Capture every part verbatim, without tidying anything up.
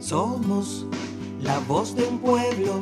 Somos la voz de un pueblo,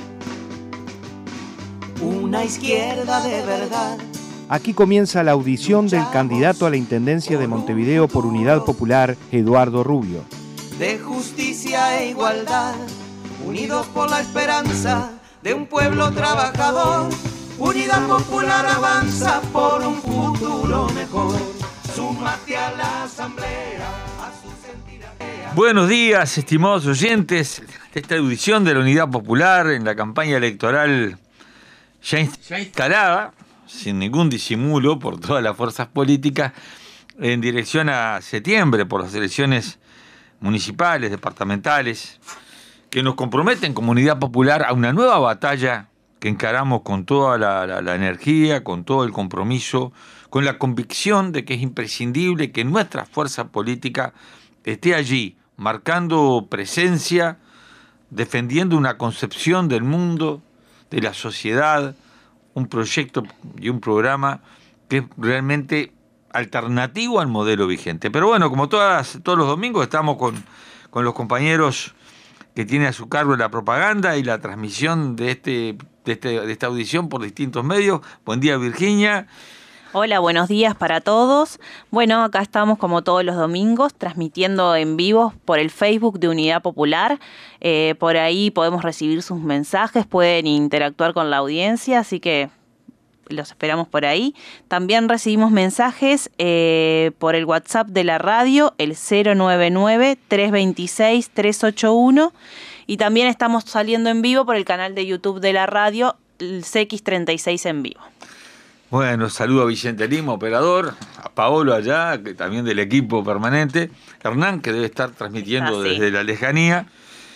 una izquierda de verdad. Aquí comienza la audición del candidato a la Intendencia de Montevideo por Unidad Popular, Eduardo Rubio. De justicia e igualdad, unidos por la esperanza de un pueblo trabajador. Unidad Popular avanza por un futuro mejor. Súmate a la asamblea, a su sentir. Buenos días, estimados oyentes de esta audición de la Unidad Popular en la campaña electoral ya, ya instalada, sin ningún disimulo por todas las fuerzas políticas, en dirección a septiembre por las elecciones municipales, departamentales, que nos comprometen como Unidad Popular a una nueva batalla que encaramos con toda la, la, la energía, con todo el compromiso, con la convicción de que es imprescindible que nuestra fuerza política esté allí, marcando presencia, defendiendo una concepción del mundo, de la sociedad, un proyecto y un programa que es realmente alternativo al modelo vigente. Pero bueno, como todas, todos los domingos estamos con, con los compañeros que tienen a su cargo la propaganda y la transmisión de, este, de, este, de esta audición por distintos medios. Buen día, Virginia. Hola, buenos días para todos. Bueno, acá estamos como todos los domingos transmitiendo en vivo por el Facebook de Unidad Popular. Eh, por ahí podemos recibir sus mensajes, pueden interactuar con la audiencia, así que los esperamos por ahí. También recibimos mensajes eh, por el WhatsApp de la radio, el cero nueve nueve, tres dos seis, tres ocho uno. Y también estamos saliendo en vivo por el canal de YouTube de la radio, el C X treinta y seis en vivo. Bueno, saludo a Vicente Lima, operador, a Paolo allá, que también del equipo permanente, Hernán, que debe estar transmitiendo ah, sí. desde la lejanía.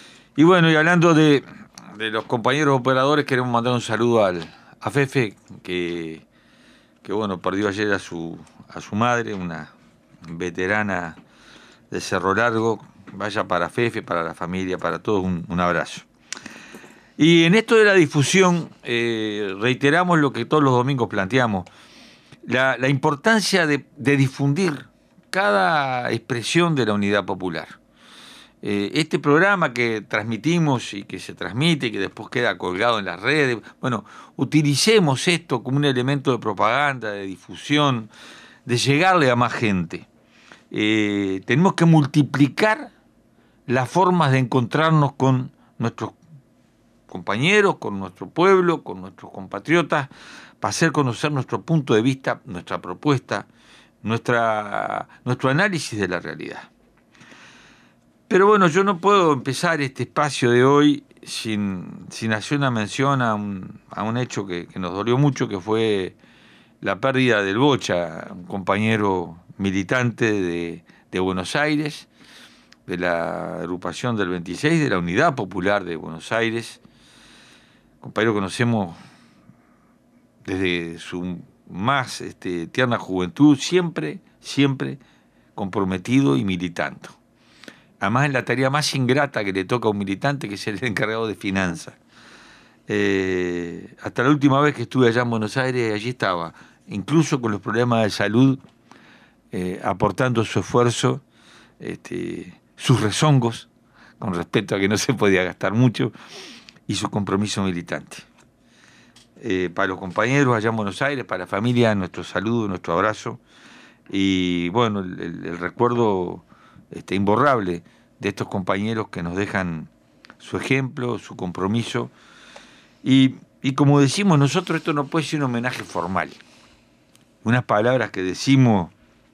Y bueno, y hablando de, de los compañeros operadores, queremos mandar un saludo al, a Fefe, que, que bueno, perdió ayer a su, a su madre, una veterana de Cerro Largo. Vaya para Fefe, para la familia, para todos, un, un abrazo. Y en esto de la difusión, eh, reiteramos lo que todos los domingos planteamos, la, la importancia de, de difundir cada expresión de la Unidad Popular. Eh, este programa que transmitimos y que se transmite y que después queda colgado en las redes, bueno, utilicemos esto como un elemento de propaganda, de difusión, de llegarle a más gente. Eh, tenemos que multiplicar las formas de encontrarnos con nuestros compañeros, con nuestro pueblo, con nuestros compatriotas, para hacer conocer nuestro punto de vista, nuestra propuesta, nuestra, nuestro análisis de la realidad. Pero bueno, yo no puedo empezar este espacio de hoy sin, sin hacer una mención a un, a un hecho que, que nos dolió mucho, que fue la pérdida del Bocha, un compañero militante de, de Buenos Aires, de la agrupación del veintiséis, de la Unidad Popular de Buenos Aires, compañero que conocemos desde su más este, tierna juventud, siempre, siempre comprometido y militando. Además en la tarea más ingrata que le toca a un militante, que es el encargado de finanzas. Eh, hasta la última vez que estuve allá en Buenos Aires, allí estaba, incluso con los problemas de salud, eh, aportando su esfuerzo, este, sus rezongos, con respecto a que no se podía gastar mucho, y su compromiso militante. Eh, para los compañeros allá en Buenos Aires, para la familia, nuestro saludo, nuestro abrazo, y bueno, el, el, el recuerdo este, imborrable de estos compañeros que nos dejan su ejemplo, su compromiso, y, y como decimos nosotros, esto no puede ser un homenaje formal, unas palabras que decimos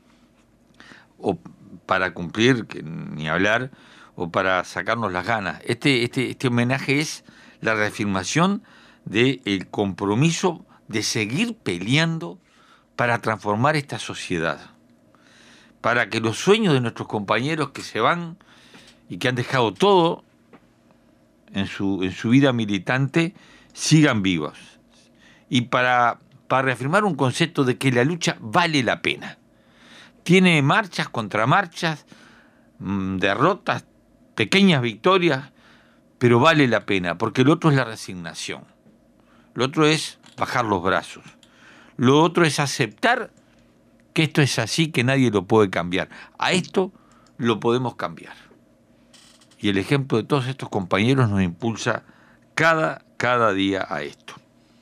o para cumplir, que ni hablar, o para sacarnos las ganas. Este, este, este homenaje es la reafirmación del compromiso de seguir peleando para transformar esta sociedad, para que los sueños de nuestros compañeros que se van y que han dejado todo en su, en su vida militante sigan vivos, y para, para reafirmar un concepto de que la lucha vale la pena. Tiene marchas, contramarchas, derrotas, pequeñas victorias, pero vale la pena, porque lo otro es la resignación. Lo otro es bajar los brazos. Lo otro es aceptar que esto es así, que nadie lo puede cambiar. A esto lo podemos cambiar. y el ejemplo de todos estos compañeros nos impulsa cada, cada día a esto.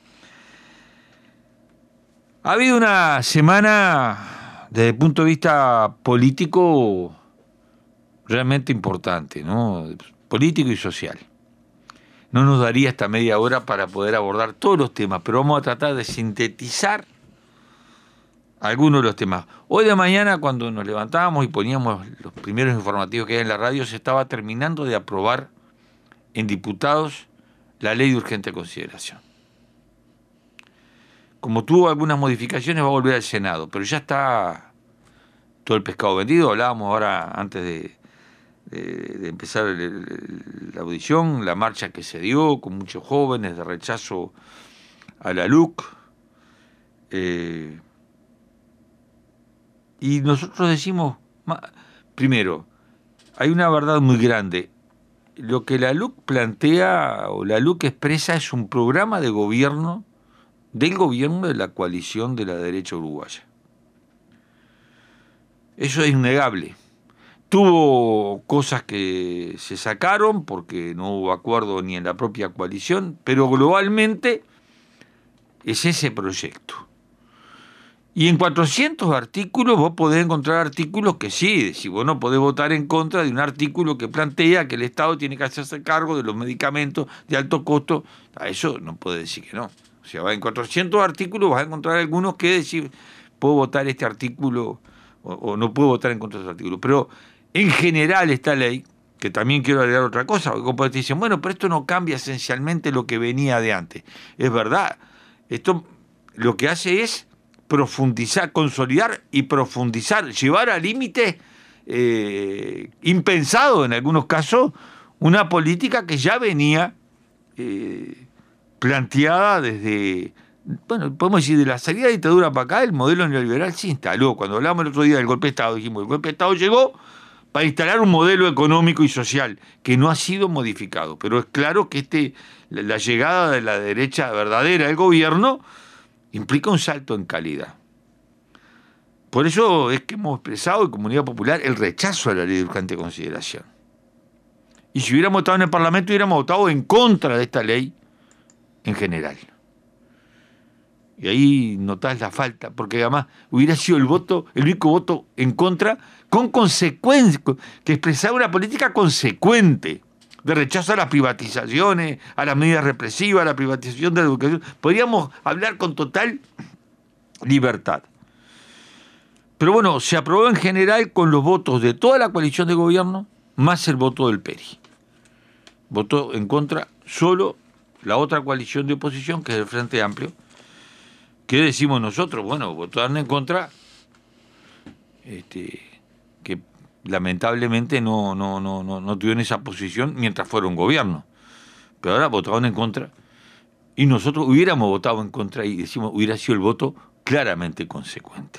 Ha habido una semana, desde el punto de vista político, realmente importante, ¿no? Político y social. No nos daría esta media hora para poder abordar todos los temas, pero vamos a tratar de sintetizar algunos de los temas. Hoy de mañana, cuando nos levantábamos y poníamos los primeros informativos que hay en la radio, se estaba terminando de aprobar en diputados la ley de urgente consideración. Como tuvo algunas modificaciones, va a volver al Senado, pero ya está todo el pescado vendido. Hablábamos ahora, antes de, de, de empezar el, el, la audición, la marcha que se dio con muchos jóvenes de rechazo a la L U C. Eh, y nosotros decimos, primero, hay una verdad muy grande. Lo que la L U C plantea, o la L U C expresa, es un programa de gobierno del gobierno de la coalición de la derecha uruguaya. Eso es innegable. Tuvo cosas que se sacaron porque no hubo acuerdo ni en la propia coalición, pero globalmente es ese proyecto. Y en cuatrocientos artículos vos podés encontrar artículos que sí, si vos no podés votar en contra de un artículo que plantea que el Estado tiene que hacerse cargo de los medicamentos de alto costo, a eso no podés decir que no. O sea, en cuatrocientos artículos vas a encontrar algunos que decir, puedo votar este artículo o, o no puedo votar en contra de ese artículo. Pero en general esta ley, que también quiero agregar otra cosa, porque como te dicen, bueno, pero esto no cambia esencialmente lo que venía de antes. Es verdad, esto lo que hace es profundizar, consolidar y profundizar, llevar al límite eh, impensado en algunos casos, una política que ya venía eh, planteada desde, bueno, podemos decir, de la salida de la dictadura para acá, el modelo neoliberal se instaló. Cuando hablamos el otro día del golpe de Estado, dijimos, el golpe de Estado llegó para instalar un modelo económico y social que no ha sido modificado. Pero es claro que este, la llegada de la derecha verdadera al gobierno implica un salto en calidad. Por eso es que hemos expresado en Comunidad Popular el rechazo a la ley de urgente consideración. Y si hubiéramos votado en el Parlamento, hubiéramos votado en contra de esta ley en general. Y ahí notás la falta, porque además hubiera sido el voto, el único voto en contra, con consecuencia, que expresaba una política consecuente de rechazo a las privatizaciones, a las medidas represivas, a la privatización de la educación. Podríamos hablar con total libertad. Pero bueno, se aprobó en general con los votos de toda la coalición de gobierno, más el voto del P E R I. Votó en contra solo la otra coalición de oposición, que es el Frente Amplio. ¿Qué decimos nosotros? Bueno, votaron en contra, este, que lamentablemente no, no, no, no, no tuvieron esa posición mientras fueron gobierno. Pero ahora votaron en contra. Y nosotros hubiéramos votado en contra y decimos, hubiera sido el voto claramente consecuente.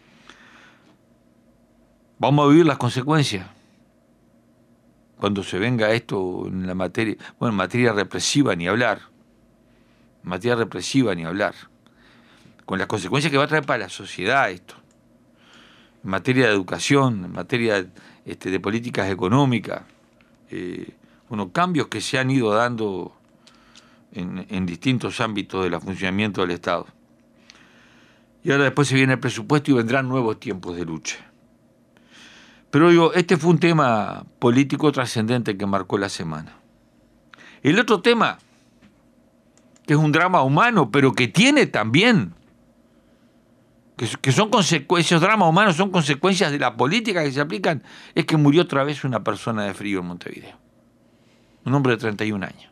Vamos a vivir las consecuencias cuando se venga esto en la materia, bueno, en materia represiva ni hablar, en materia represiva ni hablar, con las consecuencias que va a traer para la sociedad esto, en materia de educación, en materia este, de políticas económicas, eh, bueno, cambios que se han ido dando en, en distintos ámbitos del funcionamiento del Estado. Y ahora después se viene el presupuesto y vendrán nuevos tiempos de lucha. Pero digo, este fue un tema político trascendente que marcó la semana. El otro tema, que es un drama humano, pero que tiene también, que, que son consecuencias, esos dramas humanos son consecuencias de la política que se aplican, es que murió otra vez una persona de frío en Montevideo. Un hombre de treinta y un años.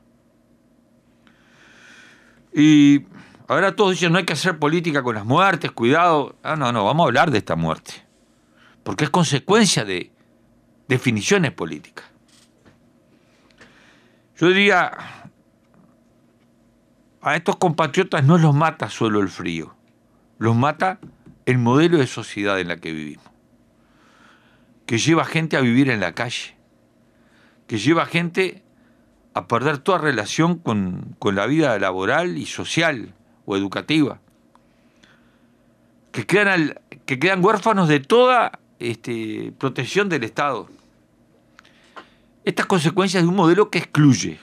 Y ahora todos dicen, no hay que hacer política con las muertes, cuidado. Ah, no, no, vamos a hablar de esta muerte. Porque es consecuencia de definiciones políticas. Yo diría, a estos compatriotas no los mata solo el frío, los mata el modelo de sociedad en la que vivimos, que lleva gente a vivir en la calle, que lleva gente a perder toda relación con, con la vida laboral y social o educativa, que quedan, al, que quedan huérfanos de toda Este, protección del Estado. estas consecuencias de un modelo que excluye.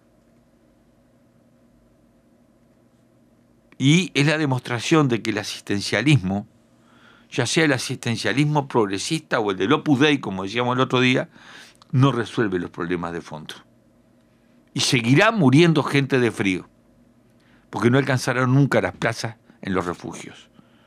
Y es la demostración de que el asistencialismo, ya sea el asistencialismo progresista o el del Opus Dei, como decíamos el otro día, no resuelve los problemas de fondo. Y seguirá muriendo gente de frío, porque no alcanzarán nunca las plazas en los refugios.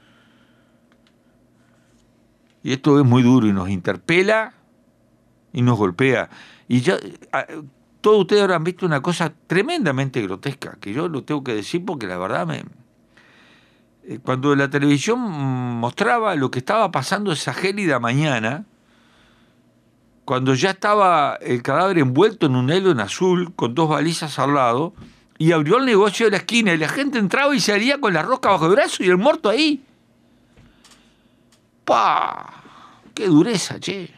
Y esto es muy duro y nos interpela y nos golpea. Y ya todos ustedes habrán visto una cosa tremendamente grotesca, que yo lo tengo que decir porque la verdad me... Cuando la televisión mostraba lo que estaba pasando esa gélida mañana, cuando ya estaba el cadáver envuelto en un hilo en azul, con dos balizas al lado, y abrió el negocio de la esquina, y la gente entraba y salía con la rosca bajo el brazo y el muerto ahí. ¡Pah! ¡Qué dureza, che!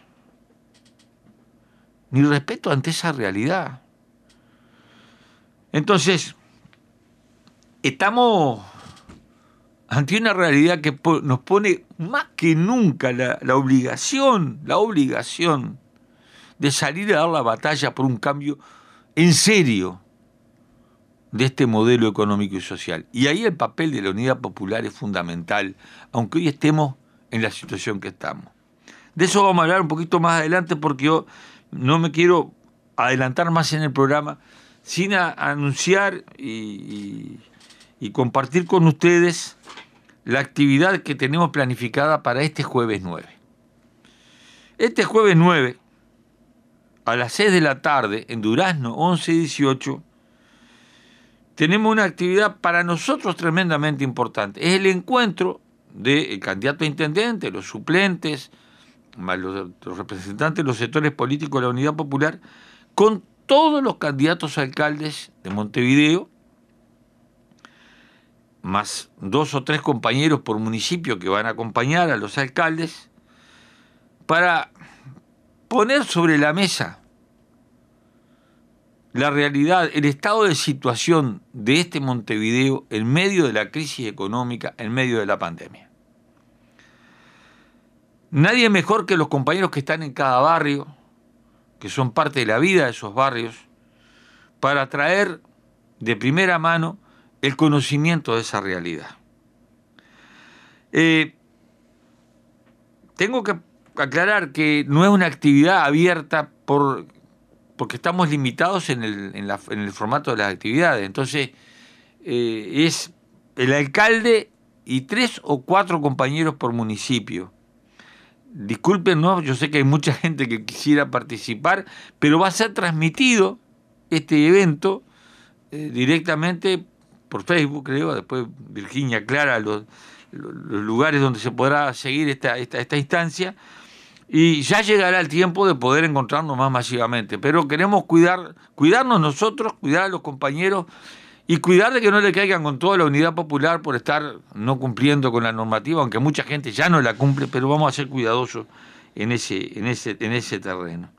Ni respeto ante esa realidad. Entonces, estamos ante una realidad que nos pone más que nunca la, la obligación, la obligación de salir a dar la batalla por un cambio en serio de este modelo económico y social. Y ahí el papel de la Unidad Popular es fundamental, aunque hoy estemos en la situación que estamos. De eso vamos a hablar un poquito más adelante, porque yo no me quiero adelantar más en el programa sin a, anunciar y, y, y compartir con ustedes la actividad que tenemos planificada para este jueves nueve. Este jueves nueve, a las seis de la tarde, en Durazno once dieciocho, tenemos una actividad para nosotros tremendamente importante. Es el encuentro del candidato a intendente, los suplentes, los, los representantes de los sectores políticos de la Unidad Popular, con todos los candidatos a alcaldes de Montevideo, más dos o tres compañeros por municipio que van a acompañar a los alcaldes, para poner sobre la mesa la realidad, el estado de situación de este Montevideo en medio de la crisis económica, en medio de la pandemia. Nadie mejor que los compañeros que están en cada barrio, que son parte de la vida de esos barrios, para traer de primera mano el conocimiento de esa realidad. Eh, tengo que aclarar que no es una actividad abierta por, porque estamos limitados en el, en, la, en el formato de las actividades. Entonces, eh, es el alcalde y tres o cuatro compañeros por municipio. Disculpen, ¿no? Yo sé que hay mucha gente que quisiera participar, pero va a ser transmitido este evento eh, directamente por Facebook, creo. Después Virginia aclara los, los, los lugares donde se podrá seguir esta, esta, esta instancia, y ya llegará el tiempo de poder encontrarnos más masivamente. Pero queremos cuidar, cuidarnos nosotros, cuidar a los compañeros y cuidar de que no le caigan con toda la Unidad Popular por estar no cumpliendo con la normativa, aunque mucha gente ya no la cumple, pero vamos a ser cuidadosos en ese, en ese, en ese terreno.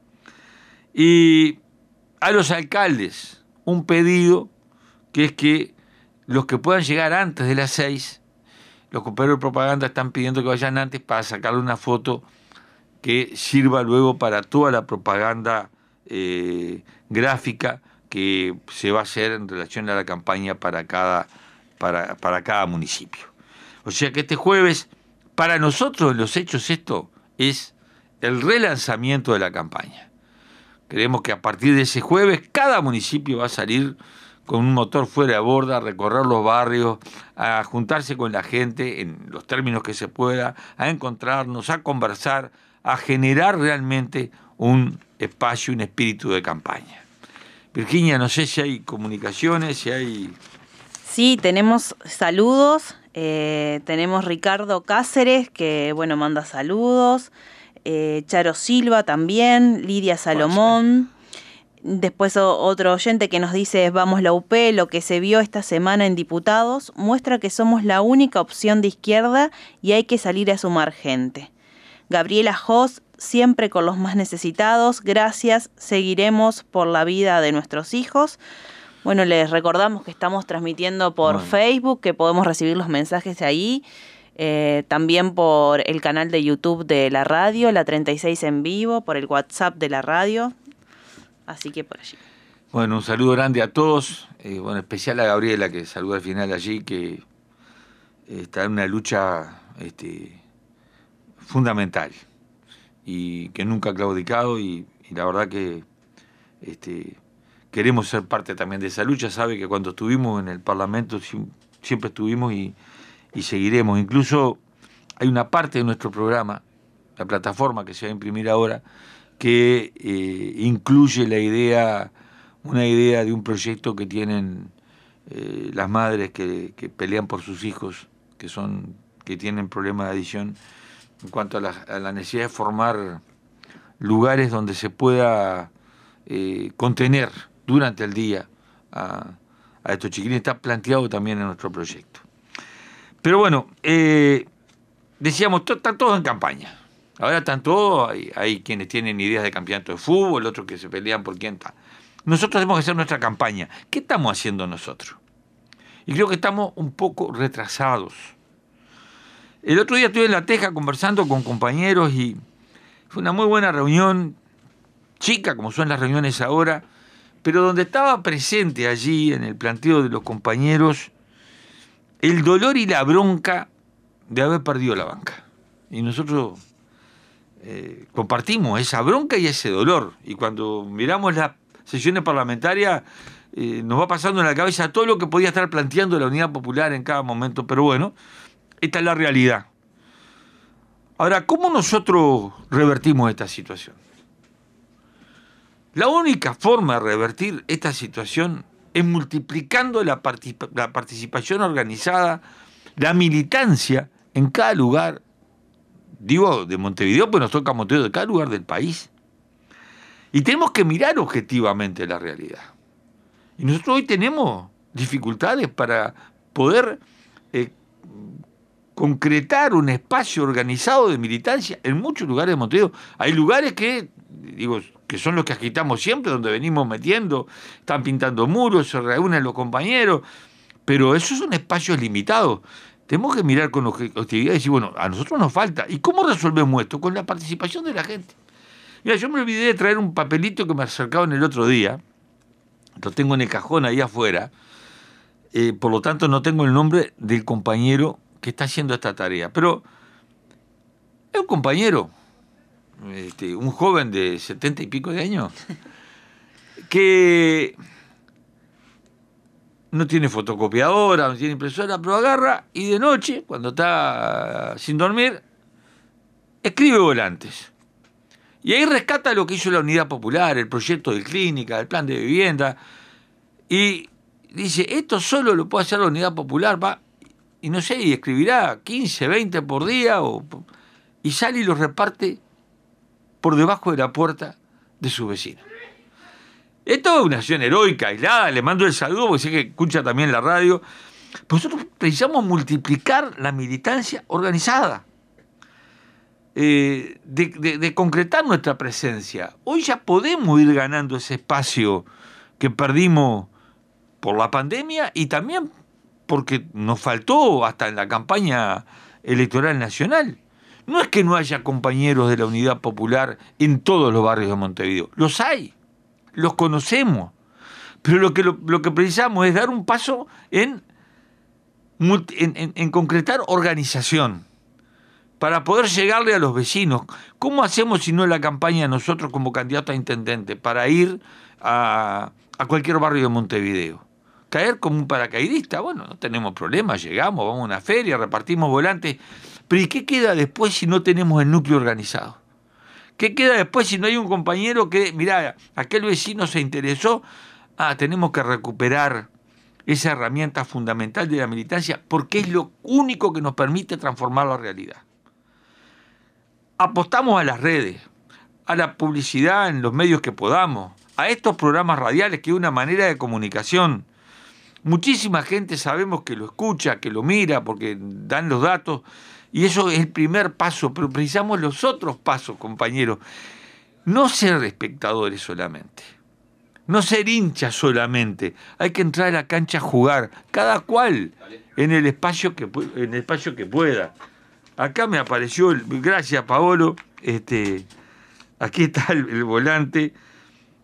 Y a los alcaldes, un pedido, que es que los que puedan llegar antes de las seis, los compañeros de propaganda están pidiendo que vayan antes para sacarle una foto que sirva luego para toda la propaganda eh, gráfica que se va a hacer en relación a la campaña para cada, para, para cada municipio. O sea que este jueves, para nosotros en los hechos, esto es el relanzamiento de la campaña. Creemos que a partir de ese jueves cada municipio va a salir con un motor fuera de borda, a recorrer los barrios, a juntarse con la gente en los términos que se pueda, a encontrarnos, a conversar, a generar realmente un espacio, un espíritu de campaña. Virginia, no sé si hay comunicaciones, si hay... Sí, tenemos saludos. Eh, tenemos Ricardo Cáceres, que bueno, manda saludos. Eh, Charo Silva también, Lidia Salomón. Después otro oyente que nos dice: vamos la U P, lo que se vio esta semana en diputados muestra que somos la única opción de izquierda y hay que salir a sumar gente. Gabriela Jos, siempre con los más necesitados, gracias, seguiremos por la vida de nuestros hijos. Bueno, les recordamos que estamos transmitiendo por bueno. Facebook, que podemos recibir los mensajes ahí, eh, también por el canal de YouTube de la radio, la treinta y seis en vivo, por el WhatsApp de la radio. Así que por allí. Bueno, un saludo grande a todos, eh, bueno, especial a Gabriela, que saluda al final allí, que eh, está en una lucha este, fundamental y que nunca ha claudicado y, y la verdad que este, queremos ser parte también de esa lucha. Sabe que cuando estuvimos en el Parlamento siempre estuvimos y, y seguiremos. Incluso hay una parte de nuestro programa, la plataforma que se va a imprimir ahora, que eh, incluye la idea, una idea de un proyecto que tienen eh, las madres que, que pelean por sus hijos, que son que tienen problemas de adicción, en cuanto a la, a la necesidad de formar lugares donde se pueda eh, contener durante el día a, a estos chiquilines. Está planteado también en nuestro proyecto. Pero bueno, eh, decíamos, to, están todos en campaña. Ahora están todos, hay, hay quienes tienen ideas de campeonato de fútbol, otros que se pelean por quién está. Nosotros tenemos que hacer nuestra campaña. ¿Qué estamos haciendo nosotros? Y creo que estamos un poco retrasados. El otro día estuve en La Teja conversando con compañeros y fue una muy buena reunión, chica como son las reuniones ahora, pero donde estaba presente allí en el planteo de los compañeros el dolor y la bronca de haber perdido la banca. Y nosotros eh, compartimos esa bronca y ese dolor. Y cuando miramos las sesiones parlamentarias, eh, nos va pasando en la cabeza todo lo que podía estar planteando la Unidad Popular en cada momento. Pero bueno, esta es la realidad. Ahora, ¿cómo nosotros revertimos esta situación? La única forma de revertir esta situación es multiplicando la, particip- la participación organizada, la militancia en cada lugar, digo de Montevideo, pues nos toca Montevideo, de cada lugar del país. Y tenemos que mirar objetivamente la realidad. Y nosotros hoy tenemos dificultades para poder eh, concretar un espacio organizado de militancia en muchos lugares de Montevideo. Hay lugares que, digo, que son los que agitamos siempre, donde venimos metiendo, están pintando muros, se reúnen los compañeros, pero esos son espacios limitados. Tenemos que mirar con objetividad y decir, bueno, a nosotros nos falta. ¿Y cómo resolvemos esto? Con la participación de la gente. Mira, yo me olvidé de traer un papelito que me acercaron el otro día, lo tengo en el cajón ahí afuera, eh, por lo tanto no tengo el nombre del compañero que está haciendo esta tarea, pero es un compañero, este, un joven de setenta y pico de años, que no tiene fotocopiadora, no tiene impresora, pero agarra y de noche, cuando está sin dormir, escribe volantes. Y ahí rescata lo que hizo la Unidad Popular, el proyecto de clínica, el plan de vivienda, y dice, esto solo lo puede hacer la Unidad Popular, va, y no sé, y escribirá quince, veinte por día, o, y sale y los reparte por debajo de la puerta de sus vecinos. Esto es una acción heroica, aislada, le mando el saludo, porque sé que escucha también la radio. Nosotros precisamos multiplicar la militancia organizada, eh, de, de, de concretar nuestra presencia. Hoy ya podemos ir ganando ese espacio que perdimos por la pandemia y también porque nos faltó hasta en la campaña electoral nacional. No es que no haya compañeros de la Unidad Popular en todos los barrios de Montevideo, los hay, los conocemos, pero lo que, lo, lo que precisamos es dar un paso en, en, en, en concretar organización para poder llegarle a los vecinos. ¿Cómo hacemos si no la campaña nosotros como candidatos a intendente para ir a, a cualquier barrio de Montevideo? Caer como un paracaidista, bueno, no tenemos problema, llegamos, vamos a una feria, repartimos volantes, pero ¿y qué queda después si no tenemos el núcleo organizado? ¿Qué queda después si no hay un compañero que, mirá, aquel vecino se interesó? Ah, tenemos que recuperar esa herramienta fundamental de la militancia porque es lo único que nos permite transformar la realidad. Apostamos a las redes, a la publicidad en los medios que podamos, a estos programas radiales que es una manera de comunicación. Muchísima gente sabemos que lo escucha, que lo mira, porque dan los datos, y eso es el primer paso, pero precisamos los otros pasos, compañeros. No ser espectadores solamente, no ser hinchas solamente, hay que entrar a la cancha a jugar, cada cual en el espacio que, en el espacio que pueda. Acá me apareció, el, gracias Paolo, este, aquí está el, el volante.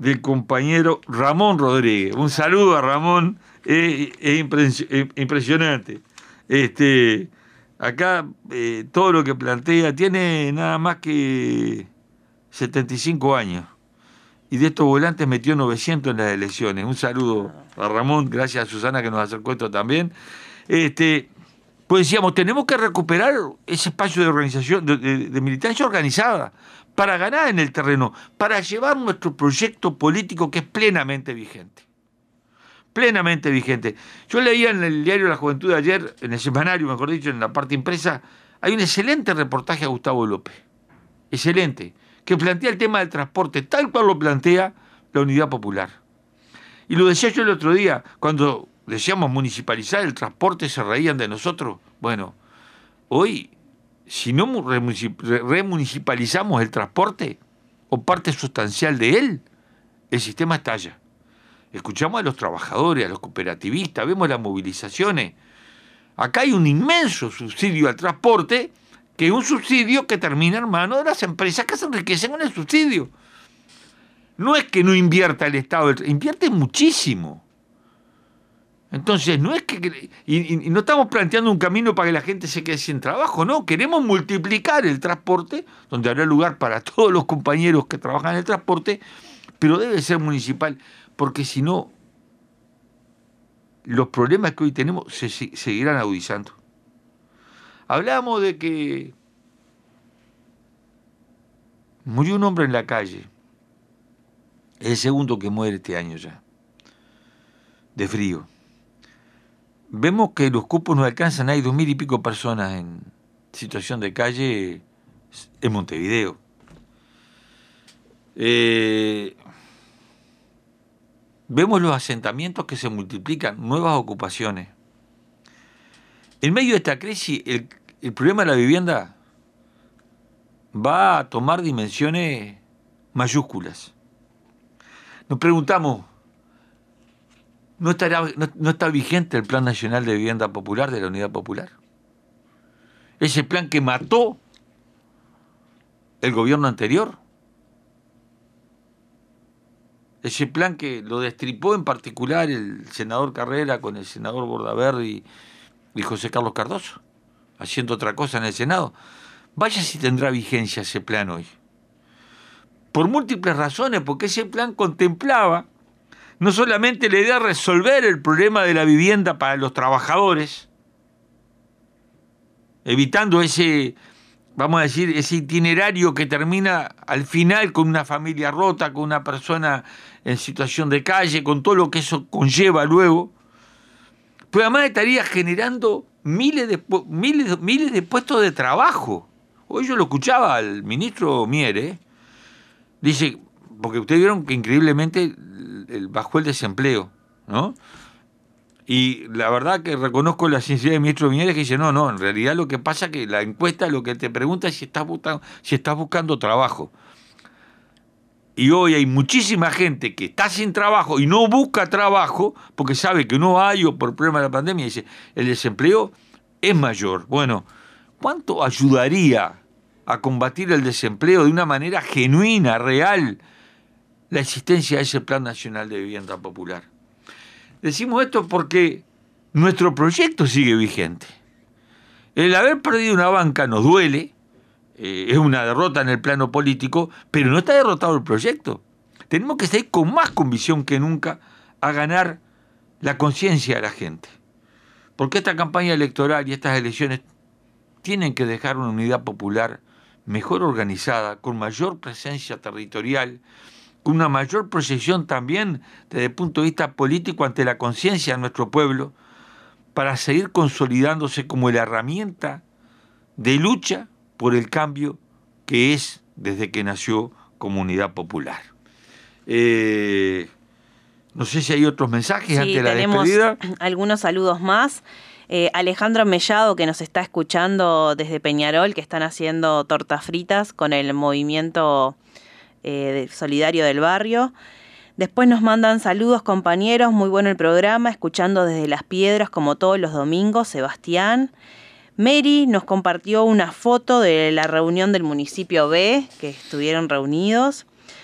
del compañero Ramón Rodríguez. Un saludo a Ramón, es, es impresionante. Este, acá eh, todo lo que plantea tiene nada más que setenta y cinco años. Y de estos volantes metió novecientos en las elecciones. Un saludo a Ramón, gracias a Susana que nos acercó esto también. Este, pues decíamos, tenemos que recuperar ese espacio de organización, de, de, de militancia organizada, para ganar en el terreno, para llevar nuestro proyecto político que es plenamente vigente. Plenamente vigente. Yo leía en el diario La Juventud de ayer, en el semanario, mejor dicho, en la parte impresa, hay un excelente reportaje a Gustavo López. Excelente. Que plantea el tema del transporte, tal cual lo plantea la Unidad Popular. Y lo decía yo el otro día, cuando decíamos municipalizar el transporte, se reían de nosotros. Bueno, hoy, si no remunicipalizamos el transporte, o parte sustancial de él, el sistema estalla. Escuchamos a los trabajadores, a los cooperativistas, vemos las movilizaciones. Acá hay un inmenso subsidio al transporte, que es un subsidio que termina en manos de las empresas que se enriquecen con el subsidio. No es que no invierta el Estado, invierte muchísimo. Entonces, no es que... Y, y no estamos planteando un camino para que la gente se quede sin trabajo, no. Queremos multiplicar el transporte, donde habrá lugar para todos los compañeros que trabajan en el transporte, pero debe ser municipal, porque si no, los problemas que hoy tenemos se, se seguirán agudizando. Hablamos de que murió un hombre en la calle. Es el segundo que muere este año ya, de frío. Vemos que los cupos no alcanzan, hay dos mil y pico personas en situación de calle en Montevideo. Eh, vemos los asentamientos que se multiplican, nuevas ocupaciones. En medio de esta crisis, el, el problema de la vivienda va a tomar dimensiones mayúsculas. Nos preguntamos, ¿no estará, no, no está vigente el Plan Nacional de Vivienda Popular de la Unidad Popular? Ese plan que mató el gobierno anterior. Ese plan que lo destripó en particular el senador Carrera con el senador Bordaberry y, y José Carlos Cardoso, haciendo otra cosa en el Senado. Vaya si tendrá vigencia ese plan hoy. Por múltiples razones, porque ese plan contemplaba no solamente la idea de resolver el problema de la vivienda para los trabajadores, evitando ese, vamos a decir, ese itinerario que termina al final con una familia rota, con una persona en situación de calle, con todo lo que eso conlleva luego, pero además estaría generando miles de, miles, miles de puestos de trabajo. Hoy yo lo escuchaba al ministro Miere, dice, porque ustedes vieron que increíblemente el, bajó el desempleo, ¿no? Y la verdad que reconozco la sinceridad del ministro Miere, que dice, no, no, en realidad lo que pasa es que la encuesta lo que te pregunta es si estás buscando, si estás buscando trabajo. Y hoy hay muchísima gente que está sin trabajo y no busca trabajo porque sabe que no hay o por problema de la pandemia, dice, el desempleo es mayor. Bueno, ¿cuánto ayudaría a combatir el desempleo de una manera genuina, real, la existencia de ese Plan Nacional de Vivienda Popular? Decimos esto porque nuestro proyecto sigue vigente. El haber perdido una banca nos duele, eh, es una derrota en el plano político, pero no está derrotado el proyecto. Tenemos que salir con más convicción que nunca a ganar la conciencia de la gente. Porque esta campaña electoral y estas elecciones tienen que dejar una unidad popular mejor organizada, con mayor presencia territorial, con una mayor proyección también desde el punto de vista político ante la conciencia de nuestro pueblo, para seguir consolidándose como la herramienta de lucha por el cambio que es desde que nació como Unidad Popular. Eh, no sé si hay otros mensajes sí, antes de la despedida. Algunos saludos más. Eh, Alejandro Mellado, que nos está escuchando desde Peñarol, que están haciendo tortas fritas con el movimiento eh, solidario del barrio. Después nos mandan saludos, compañeros, muy bueno el programa, escuchando desde Las Piedras como todos los domingos, Sebastián. Mary nos compartió una foto de la reunión del municipio B, que estuvieron reunidos.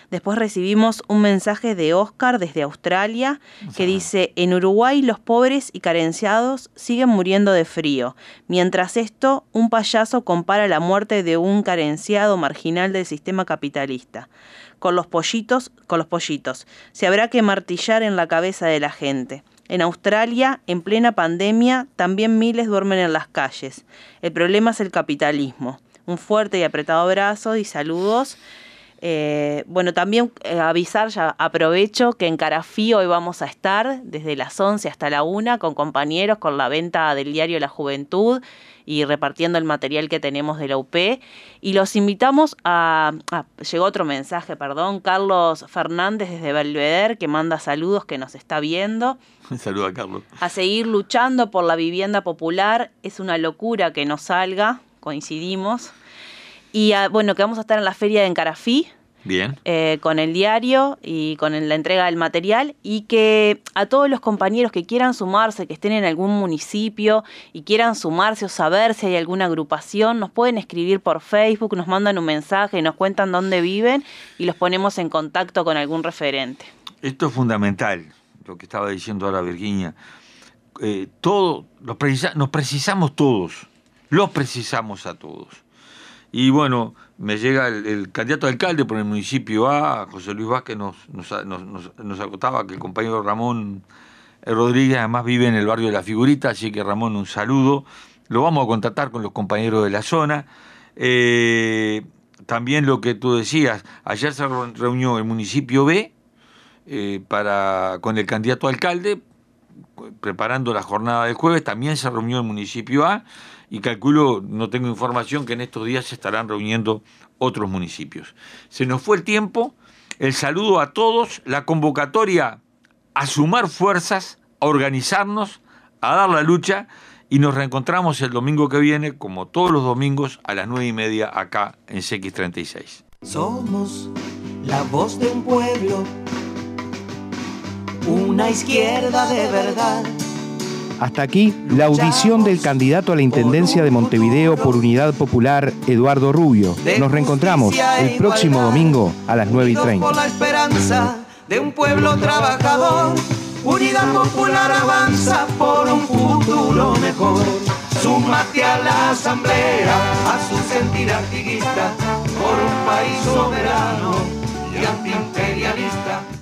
Después recibimos un mensaje de Oscar desde Australia que dice: en Uruguay los pobres y carenciados siguen muriendo de frío. Mientras esto, un payaso compara la muerte de un carenciado marginal del sistema capitalista. Con los pollitos, con los pollitos. Se habrá que martillar en la cabeza de la gente. En Australia, en plena pandemia, también miles duermen en las calles. El problema es el capitalismo. Un fuerte y apretado abrazo y saludos. Eh, bueno, también eh, avisar, ya aprovecho, que en Carafí hoy vamos a estar desde las once hasta la una con compañeros, con la venta del diario La Juventud y repartiendo el material que tenemos de la U P. Y los invitamos a... Ah, llegó otro mensaje, perdón, Carlos Fernández desde Belvedere, que manda saludos, que nos está viendo. Un saludo a Carlos. A seguir luchando por la vivienda popular. Es una locura que no salga, coincidimos. Y a, bueno, que vamos a estar en la feria de Encarafí. Bien. Eh, con el diario y con el, la entrega del material, y que a todos los compañeros que quieran sumarse, que estén en algún municipio y quieran sumarse o saber si hay alguna agrupación, nos pueden escribir por Facebook, nos mandan un mensaje, nos cuentan dónde viven y los ponemos en contacto con algún referente. Esto es fundamental, lo que estaba diciendo ahora Virginia. Eh, todo, los precisa, nos precisamos todos, los precisamos a todos. Y bueno, me llega el, el candidato a alcalde por el municipio A, José Luis Vázquez, nos, nos, nos, nos acotaba que el compañero Ramón Rodríguez además vive en el barrio de La Figurita, así que Ramón, un saludo. Lo vamos a contactar con los compañeros de la zona. Eh, también lo que tú decías, ayer se reunió el municipio B eh, para, con el candidato a alcalde, preparando la jornada del jueves. También se reunió el municipio A, y calculo, no tengo información, que en estos días se estarán reuniendo otros municipios. Se nos fue el tiempo, el saludo a todos, la convocatoria a sumar fuerzas, a organizarnos, a dar la lucha, y nos reencontramos el domingo que viene, como todos los domingos, a las nueve y media acá en C X treinta y seis. Somos la voz de un pueblo, una izquierda de verdad. Hasta aquí la audición del candidato a la Intendencia de Montevideo por Unidad Popular, Eduardo Rubio. Nos reencontramos el próximo domingo a las nueve y treinta. Por la esperanza de un pueblo trabajador, Unidad Popular avanza por un futuro mejor. Súmate a la asamblea, a su sentir activista, por un país soberano y antiimperialista.